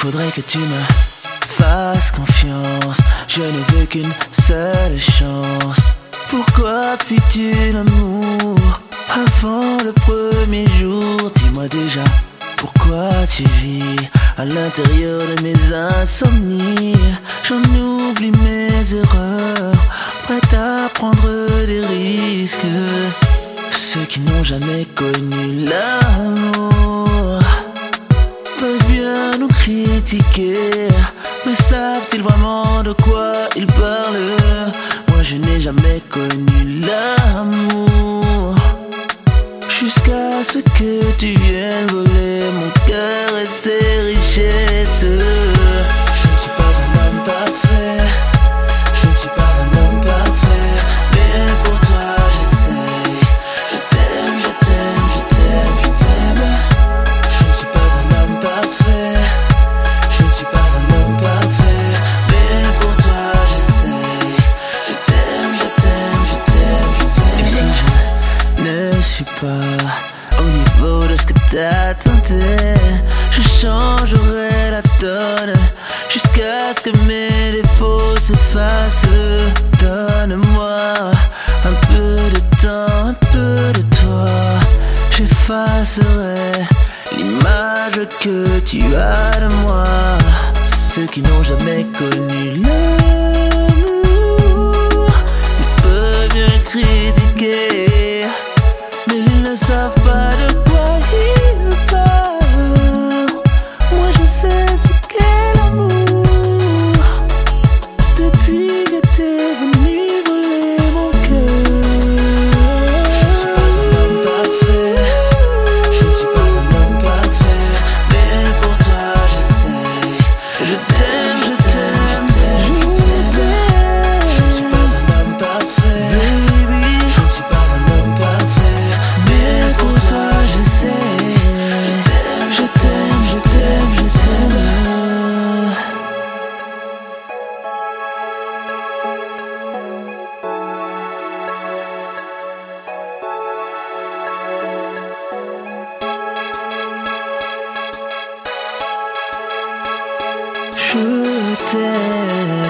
faudrait que tu me fasses confiance. Je ne veux qu'une seule chance. Pourquoi fuis-tu l'amour avant le premier jour? Dis-moi déjà, pourquoi tu vis à l'intérieur de mes insomnies? J'en oublie mes erreurs, prête à prendre des risques. Ceux qui n'ont jamais connu l'amour peuvent bien nous critiquer, mais savent-ils vraiment de quoi ils parlent? Moi je n'ai jamais connu l'amour, jusqu'à ce que tu viennes voler mon cœur et ses richesses. Je ne suis pas un homme parfait, je ne suis pas un homme parfait, mais pour toi j'essaye. Je t'aime, je t'aime, je t'aime, je t'aime. Je ne suis pas un homme parfait, je ne suis pas un homme parfait, mais pour toi j'essaye. Je t'aime, je t'aime, je t'aime, je t'aime. Et si je ne suis pas au niveau de ce que t'attendais, je changerai la donne jusqu'à ce que mes défauts s'effacent. Donne-moi un peu de temps, un peu de toi. J'effacerai l'image que tu as de moi. Ceux qui n'ont jamais connu l'amour, ils peuvent bien critiquer, mais ils ne savent pas de quoi ils parlent. Moi je sais ce qu'est l'amour, depuis que t'es venu voler mon cœur. Je ne suis pas un homme parfait, je ne suis pas un homme parfait, mais pour toi j'essaye. Je t'aime, je t'aime, je t'aime. Je ne suis pas un homme parfait, baby. Je ne suis pas un homme parfait, mais pour toi j'essaye. Je t'aime, je t'aime, je t'aime. Je t'aime.